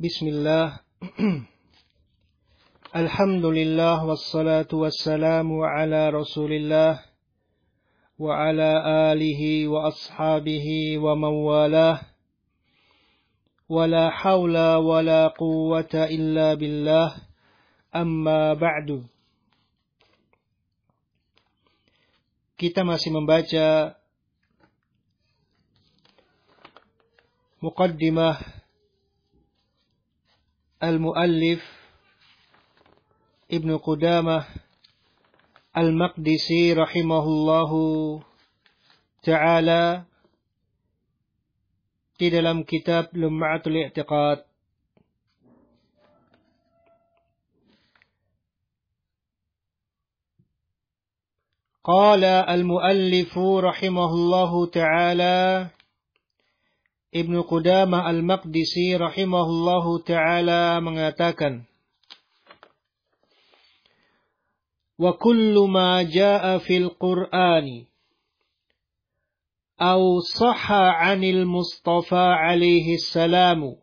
Bismillah. Alhamdulillah wassalatu wassalamu ala Rasulillah wa ala alihi wa ashabihi wa mawalah. Wa la hawla wa la quwwata illa billah. Amma ba'du. Kita masih membaca muqaddimah Al-Muallif Ibnu Qudamah Al-Maqdisi rahimahullahu ta'ala di dalam kitab Lum'atul I'tiqad. Qala al-muallifu rahimahullahu ta'ala, Ibnu Qudamah Al-Maqdisi rahimahullahu ta'ala mengatakan, wa kullu ma jaa fil Qur'ani aw sahha 'anil Mustafa alaihi salamu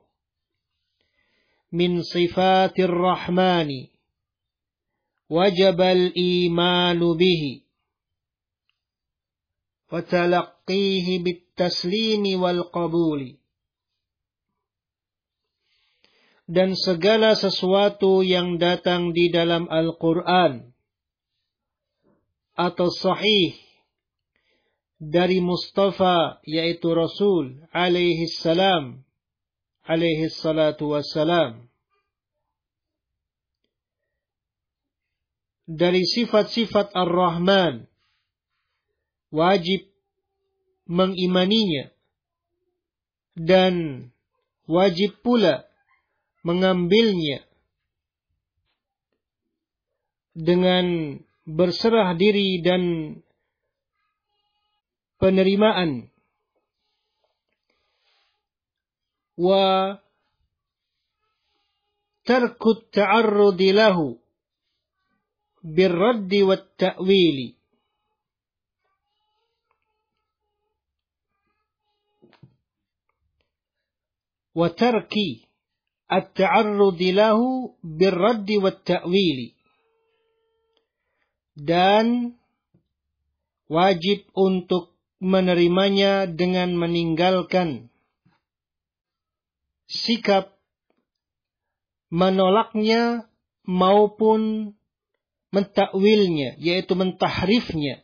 min sifatir rahmani wajaba al-imanu bihi wa talaqqihi bit-taslimi wal qabuli. Dan segala sesuatu yang datang di dalam Al-Quran atau sahih dari Mustafa, yaitu Rasul alaihi salam, alaihi salatu wassalam, dari sifat-sifat Ar-Rahman, wajib mengimaninya dan wajib pula mengambilnya dengan berserah diri dan penerimaan. Wa tarku ta'arrudi lahu birraddi wat ta'wili. Wa tarki at-ta'arrudi lahu birraddi wat ta'wili. Dan wajib untuk menerimanya dengan meninggalkan sikap menolaknya maupun mentakwilnya, yaitu mentahrifnya.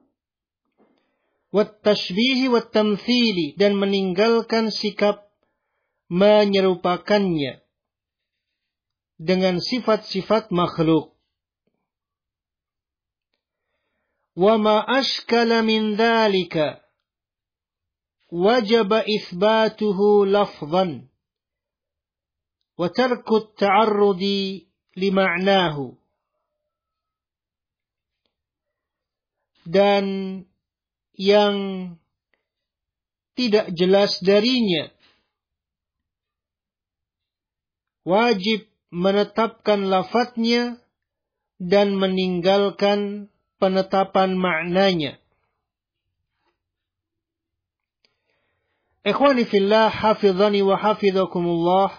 Wat tashbihi wat tamthili, dan meninggalkan sikap menyerupakannya dengan sifat-sifat makhluk. Wa ma ashkala min dhalika wajaba itsbatuhu lafdhan wa tarku at-ta'arrudi li ma'nahu. Dan yang tidak jelas darinya wajib menetapkan lafadznya dan meninggalkan penetapan maknanya. Ikhwani fillah, hafizani wa hafizakumullah.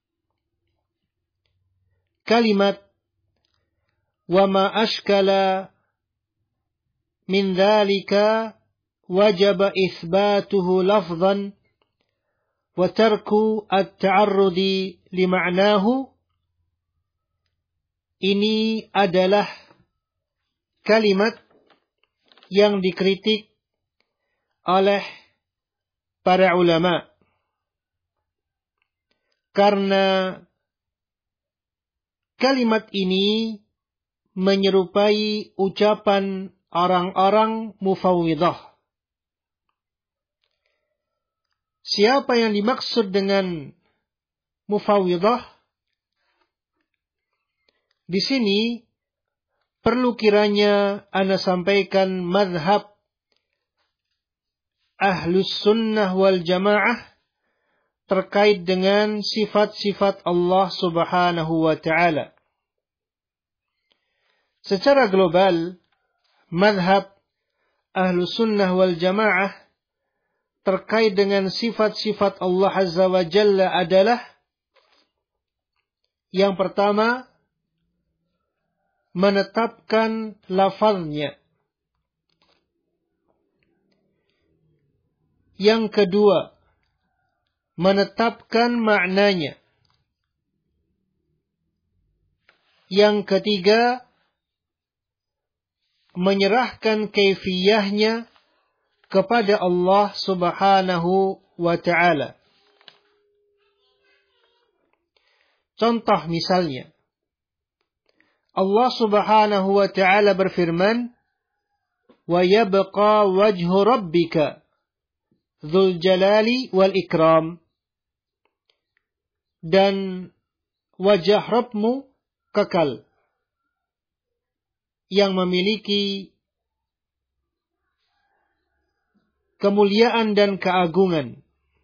Kalimat wa ma ashkala min dhalika wajaba itsbatuhu lafdhan wa tarku at-ta'arrudi li ma'nahu. Ini adalah kalimat yang dikritik oleh para ulama karena kalimat ini menyerupai ucapan orang-orang mufawwidah. Siapa yang dimaksud dengan mufawwidah? Di sini perlu kiranya ana sampaikan mazhab Ahlus Sunnah wal Jamaah terkait dengan sifat-sifat Allah Subhanahu wa ta'ala. Secara global, mazhab Ahlus Sunnah wal Jamaah terkait dengan sifat-sifat Allah Azza wa Jalla adalah Yang pertama, menetapkan lafaznya. Yang kedua, menetapkan maknanya. Yang ketiga, menyerahkan kaifiyahnya kepada Allah Subhanahu wa ta'ala. Contoh misalnya, Allah Subhanahu wa ta'ala berfirman, "Wa yabqa wajhu rabbika dzul jalali wal ikram." Dan wajah Rabbmu kekal, yang memiliki kemuliaan dan keagungan.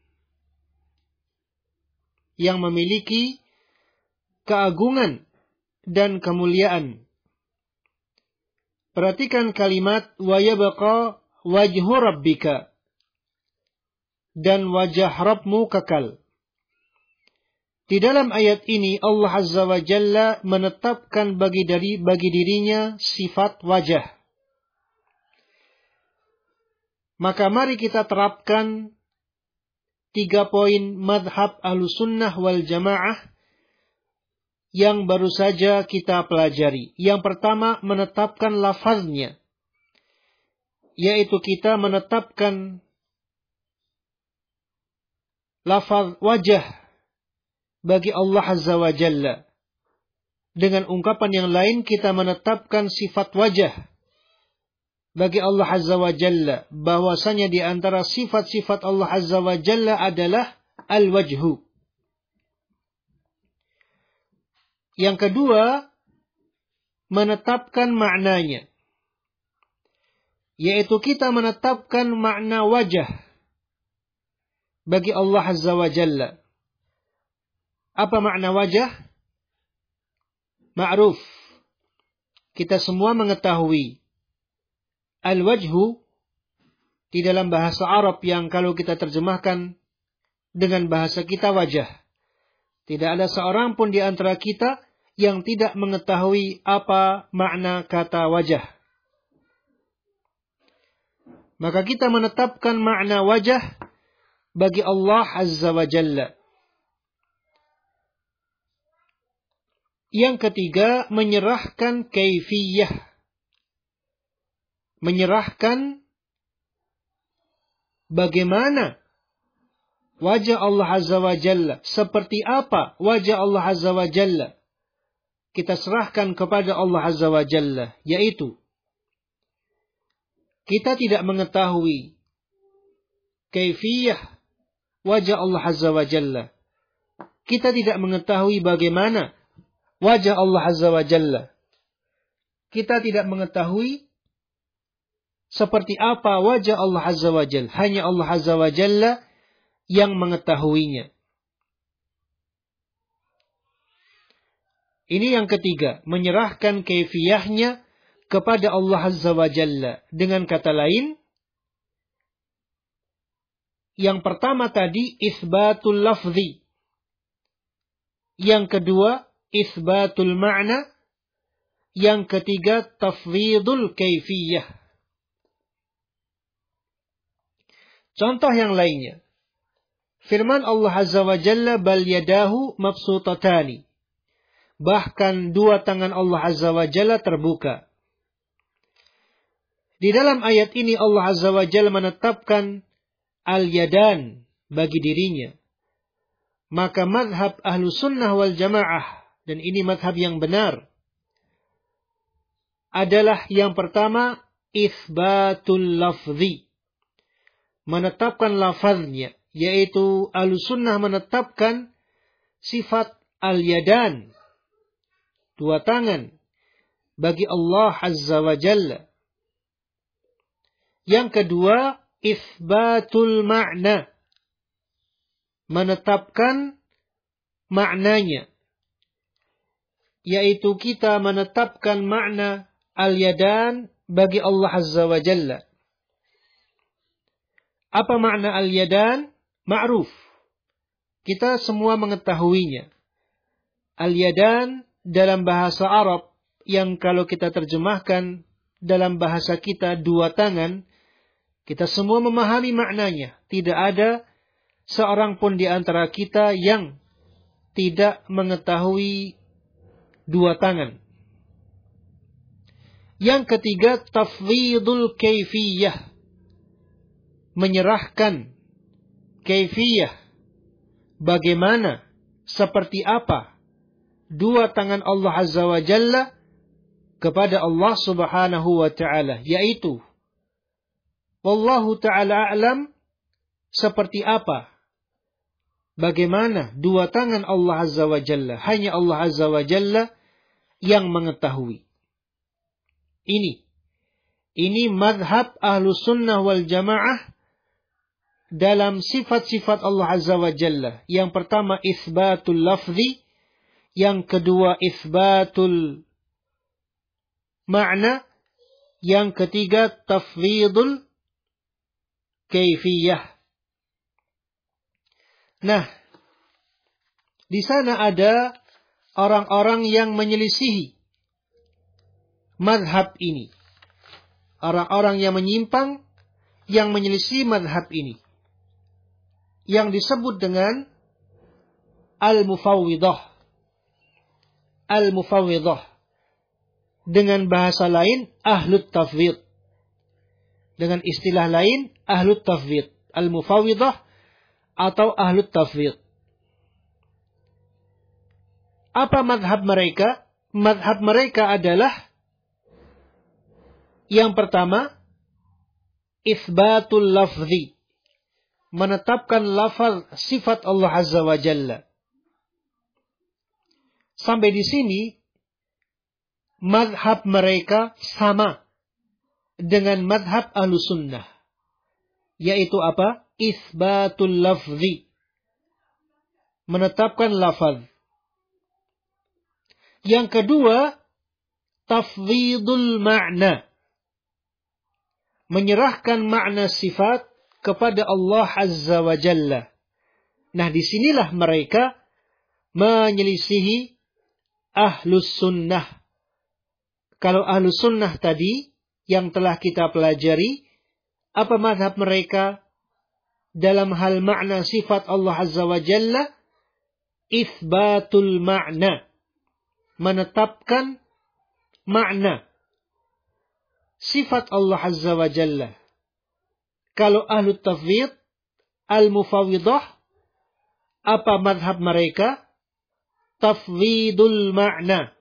Yang memiliki keagungan dan kemuliaan. Perhatikan kalimat wa yabqa wajhu rabbika, dan wajah Rabbmu kekal. Di dalam ayat ini Allah Azza wa Jalla menetapkan bagi dirinya sifat wajah. Maka mari kita terapkan 3 poin madhab Ahlussunnah wal Jamaah yang baru saja kita pelajari. Yang pertama, menetapkan lafaznya, yaitu kita menetapkan lafaz wajah bagi Allah Azza wa Jalla. Dengan ungkapan yang lain, kita menetapkan sifat wajah bagi Allah Azza wa Jalla, bahwasanya di antara sifat-sifat Allah Azza wa Jalla adalah al-wajhu. Yang kedua, menetapkan maknanya, yaitu kita menetapkan makna wajah bagi Allah Azza wa Jalla. Apa makna wajah? Ma'ruf. Kita semua mengetahui al-wajhu di dalam bahasa Arab yang kalau kita terjemahkan dengan bahasa kita wajah. Tidak ada seorang pun di antara kita yang tidak mengetahui apa makna kata wajah. Maka kita menetapkan makna wajah bagi Allah Azza wa Jalla. Yang ketiga, menyerahkan kaifiyah. Menyerahkan bagaimana wajah Allah Azza wa Jalla, seperti apa wajah Allah Azza wa Jalla, kita serahkan kepada Allah Azza wa Jalla, yaitu kita tidak mengetahui kaifiyah wajah Allah Azza wa Jalla. Kita tidak mengetahui bagaimana wajah Allah Azza wa Jalla. Kita tidak mengetahui seperti apa wajah Allah Azza wa Jalla. Hanya Allah Azza wa Jalla yang mengetahuinya. Ini yang ketiga, menyerahkan kaifiyahnya kepada Allah Azza wa Jalla. Dengan kata lain, yang pertama tadi isbatul lafzi. Yang kedua isbatul ma'na. Yang ketiga tafwidul kaifiyah. Contoh yang lainnya, firman Allah Azza wa Jalla, bal yadahu mabsutatani. Bahkan 2 tangan Allah Azza wa Jalla terbuka. Di dalam ayat ini Allah Azza wa Jalla menetapkan al-yadan bagi dirinya. Maka madhab Ahlussunnah wal Jamaah, dan ini madhab yang benar, adalah yang pertama, itsbatul lafzi. Menetapkan lafaznya, yaitu Ahlussunnah menetapkan sifat al-yadan, 2 tangan, bagi Allah Azza wa Jalla. Yang kedua, itsbatul ma'na. Menetapkan maknanya, yaitu kita menetapkan makna al-yadan bagi Allah Azza wa Jalla. Apa makna al-yadan? Ma'ruf. Kita semua mengetahuinya. Al-yadan dalam bahasa Arab yang kalau kita terjemahkan dalam bahasa kita dua tangan, kita semua memahami maknanya. Tidak ada seorang pun di antara kita yang tidak mengetahui dua tangan. Yang ketiga, tafwidul kaifiyah. Menyerahkan kaifiyah. Bagaimana, seperti apa dua tangan Allah Azza wa Jalla kepada Allah Subhanahu wa Ta'ala. Yaitu, Wallahu Ta'ala a'lam, seperti apa, bagaimana dua tangan Allah Azza wa Jalla. Hanya Allah Azza wa Jalla yang mengetahui. Ini madhab Ahlus Sunnah wal Jamaah dalam sifat-sifat Allah Azza wa Jalla. Yang pertama, isbatul lafzi. Yang kedua, isbatul makna. Yang ketiga, tafwidul kaifiyah. Nah, di sana ada orang-orang yang menyelisihi madhab ini. Orang-orang yang menyimpang, yang menyelisih madhab ini. Yang disebut dengan al-mufawwidah. Al-mufawwidah. Dengan bahasa lain, ahlut tafwid. Dengan istilah lain, ahlut tafwid. Al-mufawwidah atau ahlut tafwid. Apa madhab mereka? Madhab mereka adalah yang pertama, isbatul lafzi. Menetapkan lafaz sifat Allah Azza wa Jalla. Sampai di sini, madhab mereka sama dengan madhab Ahlus Sunnah. Yaitu apa? Isbatul lafzi. Menetapkan lafaz. Yang kedua, tafwidul ma'na. Menyerahkan makna sifat kepada Allah Azza wa Jalla. Nah, disinilah mereka menyelisihi Ahlus Sunnah. Kalau Ahlus Sunnah tadi yang telah kita pelajari, apa mazhab mereka dalam hal makna sifat Allah Azza wa Jalla? Itsbatul ma'na. Menetapkan makna sifat Allah Azza wa Jalla. Kalau ahlu tafwid, al-mufawwidah, apa madhab mereka? Tafwidul ma'na.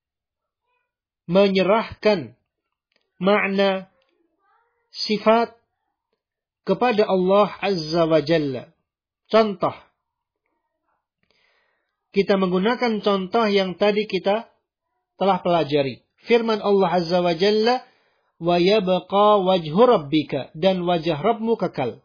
Menyerahkan makna sifat kepada Allah Azza wa Jalla. Contoh. Kita menggunakan contoh yang tadi kita telah pelajari. Firman Allah Azza wa Jalla, wa yabqa wajhu rabbika, dan wajah Rabbmu kekal.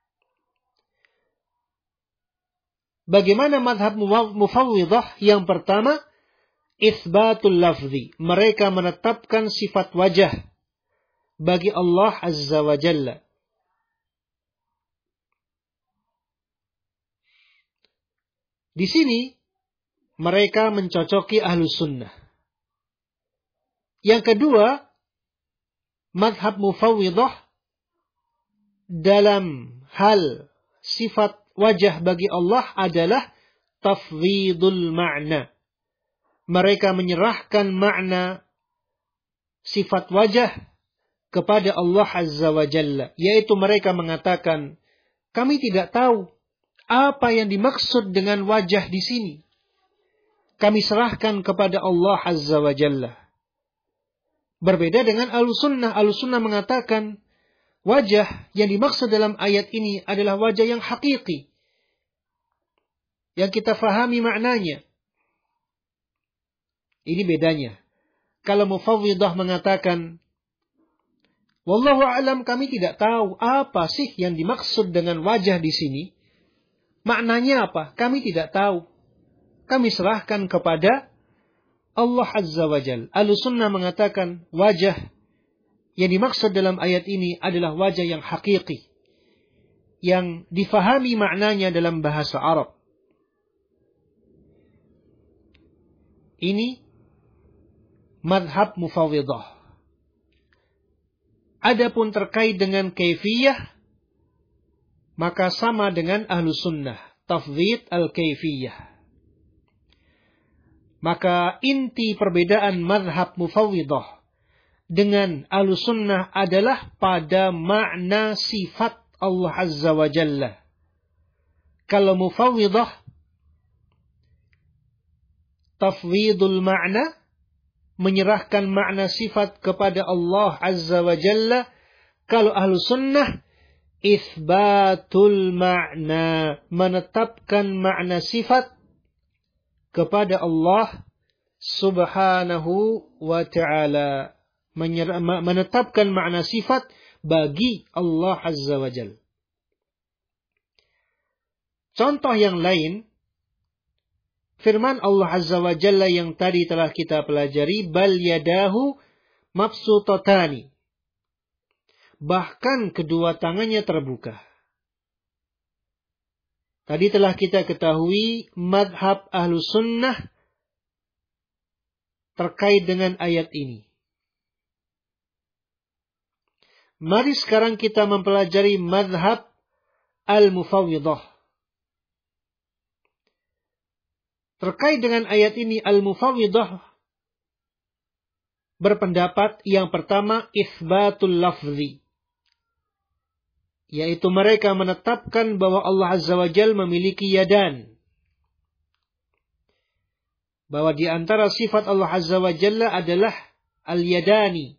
Bagaimana madhab mufawwidah? Yang pertama, isbatul lafzi. Mereka menetapkan sifat wajah bagi Allah Azza wa Jalla. Di sini mereka mencocoki Ahlus Sunnah. Yang kedua, madhab mufawwidah dalam hal sifat wajah bagi Allah adalah tafwidul ma'na. Mereka menyerahkan makna sifat wajah kepada Allah Azza wa Jalla. Yaitu mereka mengatakan, kami tidak tahu apa yang dimaksud dengan wajah di sini. Kami serahkan kepada Allah Azza wa Jalla. Berbeda dengan Ahlussunnah. Ahlussunnah mengatakan wajah yang dimaksud dalam ayat ini adalah wajah yang hakiki, yang kita fahami maknanya. Ini bedanya. Kalau mufawwidah mengatakan, wallahu a'lam, kami tidak tahu apa sih yang dimaksud dengan wajah di sini. Maknanya apa? Kami tidak tahu. Kami serahkan kepada Allah Azza wa Jalla. Ahlussunnah mengatakan wajah yang dimaksud dalam ayat ini adalah wajah yang hakiki, yang difahami maknanya dalam bahasa Arab. Ini madhab mufawwidah. Adapun terkait dengan kaifiyah, maka sama dengan ahlu sunnah, tafwid al-kaifiyah. Maka inti perbedaan madhab mufawwidah dengan ahlu sunnah adalah pada makna sifat Allah Azza wa Jalla. Kalau mufawwidah, tafwidul makna, menyerahkan makna sifat kepada Allah Azza wa Jalla. Kalau ahlu sunnah, itsbatul makna, menetapkan makna sifat kepada Allah Subhanahu wa ta'ala. Menetapkan makna sifat bagi Allah Azza wa Jalla. Contoh yang lain, firman Allah Azza wa Jalla yang tadi telah kita pelajari, bal yadahu mabsutatani. Bahkan kedua tangannya terbuka. Tadi telah kita ketahui madhab ahlu sunnah terkait dengan ayat ini. Mari sekarang kita mempelajari madhab al-mufawwidah. Terkait dengan ayat ini, al-mufawwidah berpendapat yang pertama, itsbatul lafzi. Yaitu mereka menetapkan bahwa Allah Azza wa Jalla memiliki yadan. Bahwa di antara sifat Allah Azza wa Jalla adalah al-yadani.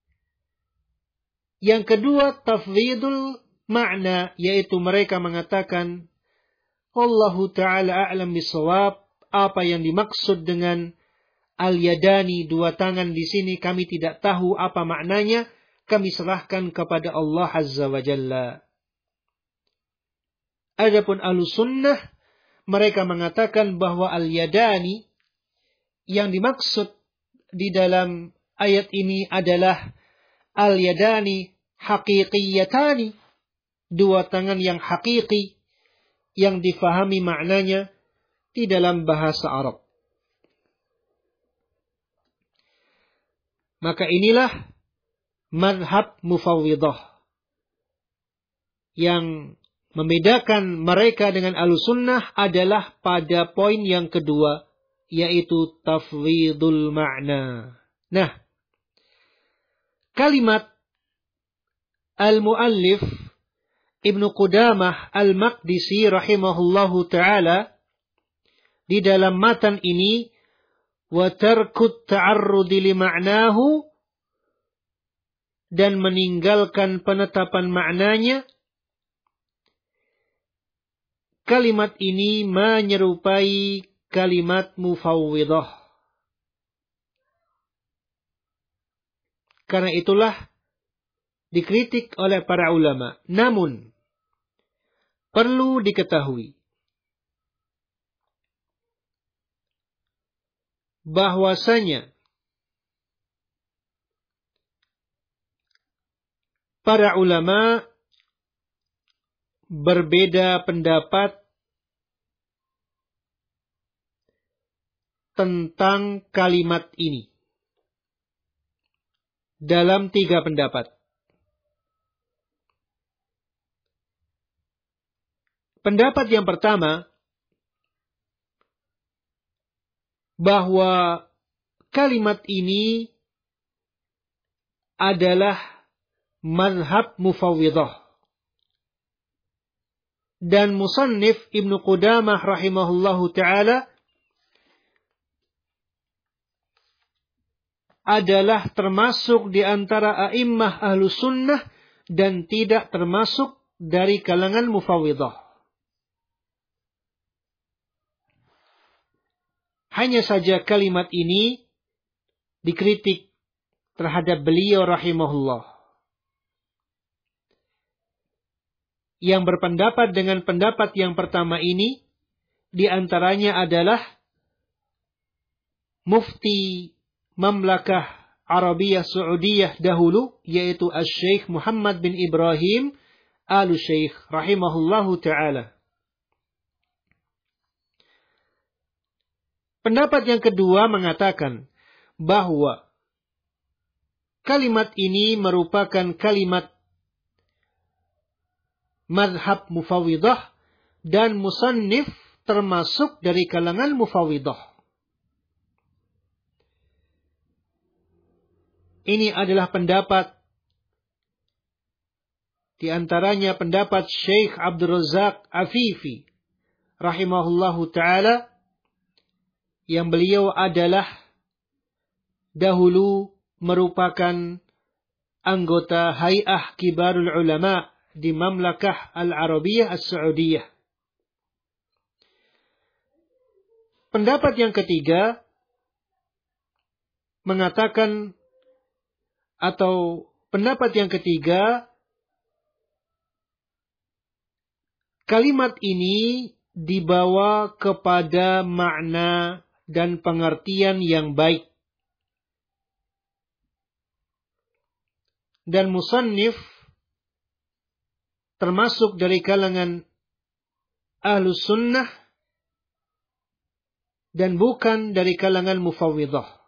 Yang kedua, tafwidul makna. Yaitu mereka mengatakan, Allahu ta'ala a'lam bisawab. Apa yang dimaksud dengan al-yadani, dua tangan di sini, kami tidak tahu apa maknanya. Kami serahkan kepada Allah Azza wa Jalla. Adapun ahlussunnah, mereka mengatakan bahwa al-yadani yang dimaksud di dalam ayat ini adalah al-yadani haqiqiyatani, dua tangan yang hakiki, yang difahami maknanya di dalam bahasa Arab. Maka inilah madhab mufawwidah yang membedakan mereka dengan ahlussunnah adalah pada poin yang kedua, yaitu tafwidul makna. Nah, kalimat al-muallif Ibnu Qudamah al-Maqdisi rahimahullahu ta'ala di dalam matan ini, wa tarkut ta'arrudi li ma'nahu, dan meninggalkan penetapan maknanya. Kalimat ini menyerupai kalimat mufawwidah. Karena itulah dikritik oleh para ulama. Namun, perlu diketahui bahwasanya para ulama berbeda pendapat tentang kalimat ini dalam 3 pendapat. Pendapat yang pertama, bahwa kalimat ini adalah madhab mufawwidah. Dan musannif Ibnu Qudamah rahimahullahu ta'ala adalah termasuk di antara a'immah ahlus sunnah dan tidak termasuk dari kalangan mufawwidah. Hanya saja kalimat ini dikritik terhadap beliau rahimahullah. Yang berpendapat dengan pendapat yang pertama ini, di antaranya adalah mufti Mamlakah Arabiyah Saudiyah dahulu, yaitu Asy-Syaikh Muhammad bin Ibrahim Al-Syaikh rahimahullahu ta'ala. Pendapat yang kedua mengatakan bahwa kalimat ini merupakan kalimat mazhab Mufawwidah dan musannif termasuk dari kalangan Mufawwidah. Ini adalah pendapat di antaranya pendapat Syekh Abdul Razak Afifi rahimahullahu taala, yang beliau adalah dahulu merupakan anggota Hay'ah Kibarul Ulama di Mamlakah Al-Arabiyah As-Saudiyah. Pendapat yang ketiga mengatakan, atau pendapat yang ketiga, kalimat ini dibawa kepada makna dan pengertian yang baik. Dan musannif termasuk dari kalangan Ahlus Sunnah dan bukan dari kalangan Mufawwidah.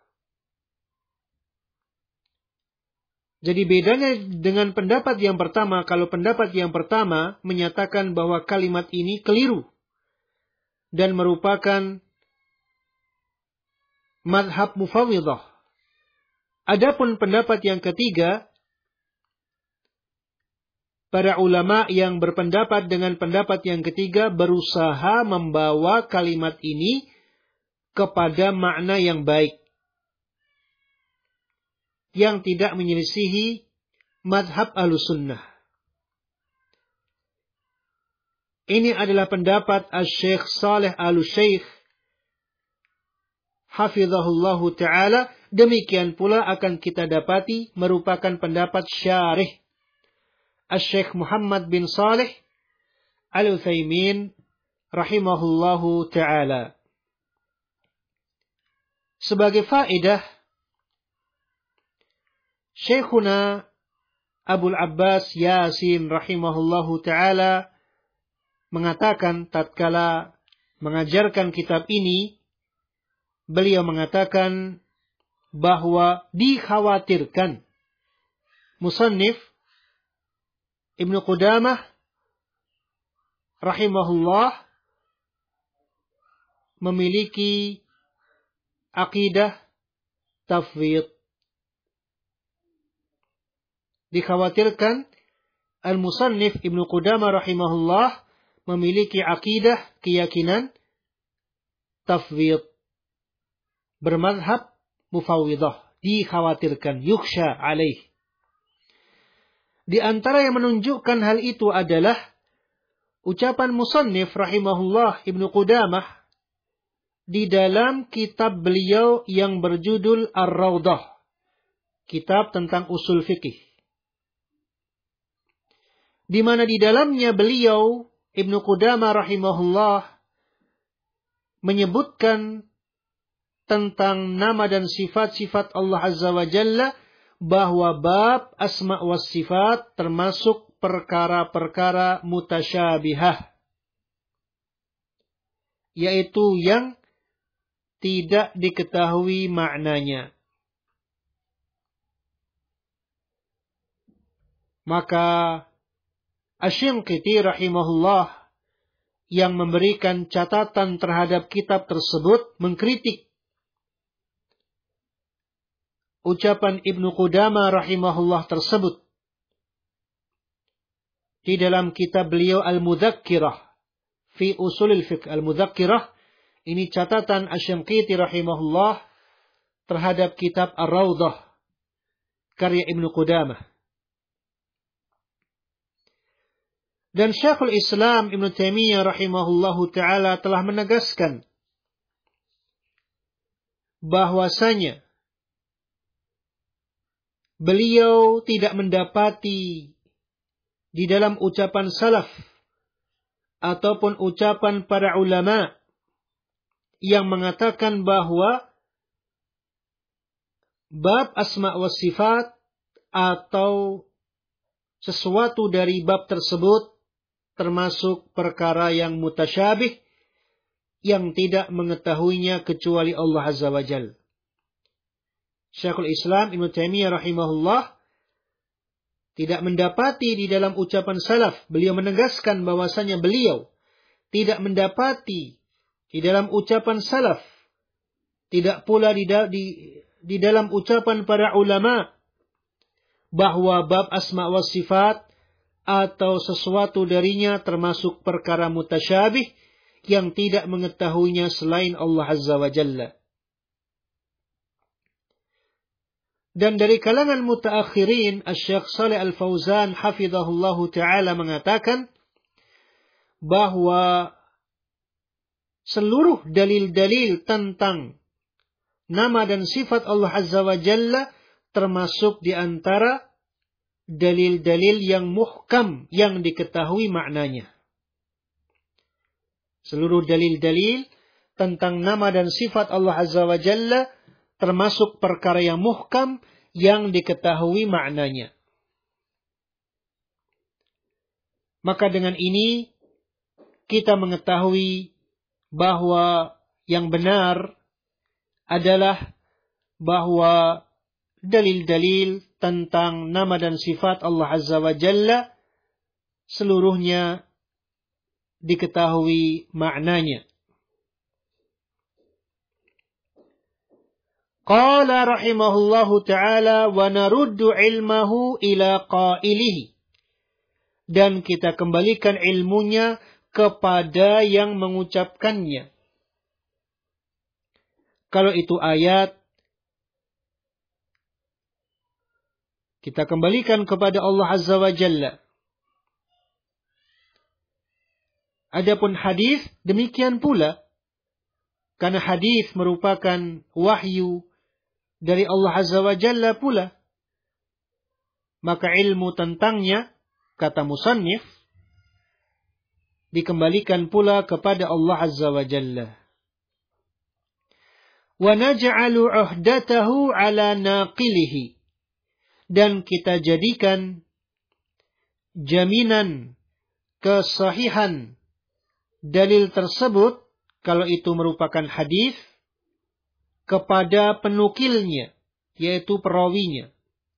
Jadi bedanya dengan pendapat yang pertama, kalau pendapat yang pertama menyatakan bahwa kalimat ini keliru dan merupakan mazhab Mufawwidah. Adapun pendapat yang ketiga, para ulama yang berpendapat dengan pendapat yang ketiga berusaha membawa kalimat ini kepada makna yang baik, yang tidak menyelisihi madhab Ahlussunnah. Ini adalah pendapat Asy-Syaikh Shalih Al-Syekh hafizahullahu ta'ala. Demikian pula akan kita dapati merupakan pendapat syarih Asy-Syaikh Muhammad bin Shalih Al-Utsaimin rahimahullahu ta'ala. Sebagai faedah, Syekhuna Abul Abbas Yasin rahimahullahu ta'ala mengatakan tatkala mengajarkan kitab ini, beliau mengatakan bahwa dikhawatirkan musannif Ibnu Qudamah rahimahullah memiliki akidah tafwid. Dikhawatirkan al-musannif Ibnu Qudamah rahimahullah memiliki akidah keyakinan tafwid, bermadhab Mufawwidah. Dikhawatirkan, yukhsha alaih. Di antara yang menunjukkan hal itu adalah ucapan musannif rahimahullah Ibnu Qudamah di dalam kitab beliau yang berjudul Ar-Rawdah, kitab tentang usul fikih, di mana di dalamnya beliau Ibnu Qudamah rahimahullah menyebutkan tentang nama dan sifat-sifat Allah Azza wa Jalla, bahwa bab asma was sifat termasuk perkara-perkara mutasyabihah, yaitu yang tidak diketahui maknanya. Maka Asy-Syanqiti rahimahullah yang memberikan catatan terhadap kitab tersebut mengkritik ucapan Ibnu Qudamah rahimahullah tersebut di dalam kitab beliau Al-Mudzakkirah fi Ushulil Fiqh. Al-Mudzakkirah ini catatan Asy-Syanqiti rahimahullah terhadap kitab Ar-Rawdah karya Ibnu Qudamah. Dan Syekhul Islam Ibnu Taimiyah rahimahullahu taala telah menegaskan bahwasanya beliau tidak mendapati di dalam ucapan salaf ataupun ucapan para ulama yang mengatakan bahwa bab asma wa sifat atau sesuatu dari bab tersebut termasuk perkara yang mutasyabih, yang tidak mengetahuinya kecuali Allah Azza wa Jalla. Syekhul Islam Ibnu Taimiyah rahimahullah tidak mendapati di dalam ucapan salaf, beliau menegaskan bahwasanya beliau tidak mendapati di dalam ucapan salaf, tidak pula di dalam ucapan para ulama, bahwa bab asma wa sifat atau sesuatu darinya termasuk perkara mutasyabih yang tidak mengetahuinya selain Allah Azza wa Jalla. Dan dari kalangan mutaakhirin, Asy-Syaikh Shalih Al-Fauzan hafizahullahu taala mengatakan bahwa seluruh dalil-dalil tentang nama dan sifat Allah Azza wa Jalla termasuk di antara dalil-dalil yang muhkam yang diketahui maknanya. Seluruh dalil-dalil tentang nama dan sifat Allah Azza wa Jalla termasuk perkara yang muhkam yang diketahui maknanya. Maka dengan ini kita mengetahui bahwa yang benar adalah bahwa dalil-dalil tentang nama dan sifat Allah Azza wa Jalla seluruhnya diketahui maknanya. Qala rahimahullahu ta'ala wa naruddu ilmahu ila qailihi. Dan kita kembalikan ilmunya kepada yang mengucapkannya. Kalau itu ayat, kita kembalikan kepada Allah Azza wa Jalla. Adapun hadis demikian pula, karena hadis merupakan wahyu dari Allah Azza wa Jalla pula, maka ilmu tentangnya, kata musannif, dikembalikan pula kepada Allah Azza wa Jalla. Wa naj'alu 'uhdatahu 'ala naqilihi. Dan kita jadikan jaminan kesahihan dalil tersebut, kalau itu merupakan hadis, kepada penukilnya, yaitu perawinya.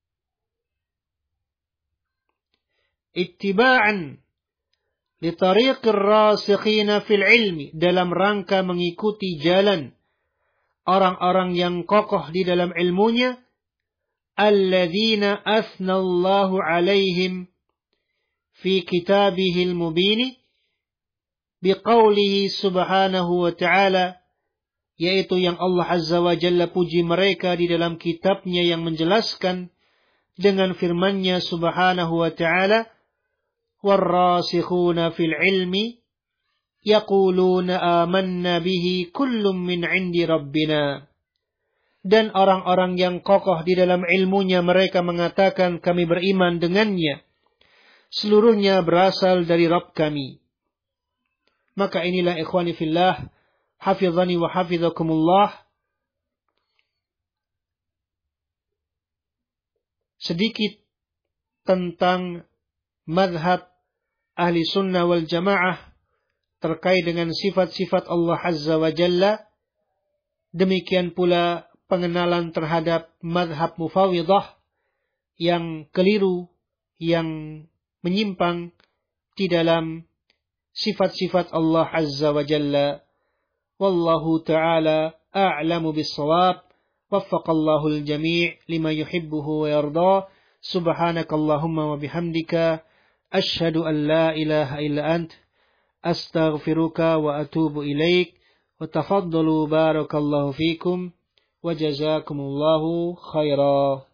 Ittiba'an li tariqir rasikhina fil ilmi, dalam rangka mengikuti jalan orang-orang yang kokoh di dalam ilmunya, alladzina athnallahu alaihim fi kitabihil mubini biqaulihi subhanahu wa ta'ala, yaitu yang Allah Azza wa Jalla puji mereka di dalam kitabnya yang menjelaskan dengan firman-Nya subhanahu wa ta'ala, warrasikhuna fil ilmi yaquluna amanna bihi kullum min 'indi rabbina. Dan orang-orang yang kokoh di dalam ilmunya mereka mengatakan kami beriman dengannya, seluruhnya berasal dari Rabb kami. Maka inilah ikhwani fillah, hafizani wa hafizakumullah, sedikit tentang mazhab ahli sunnah wal jamaah terkait dengan sifat-sifat Allah Azza wa Jalla. Demikian pula pengenalan terhadap mazhab mufawwidah yang keliru, yang menyimpang di dalam sifat-sifat Allah Azza wa Jalla. Wallahu ta'ala a'lamu bis-shawab. Waffaqallahu al-jami' lima yuhibbuhu wa yarda. Subhanakallahumma wa bihamdika asyhadu an la ilaha illa ant astaghfiruka wa atubu ilaik. Wa tafaddalu barakallahu fikum wa jazakumullahu khaira.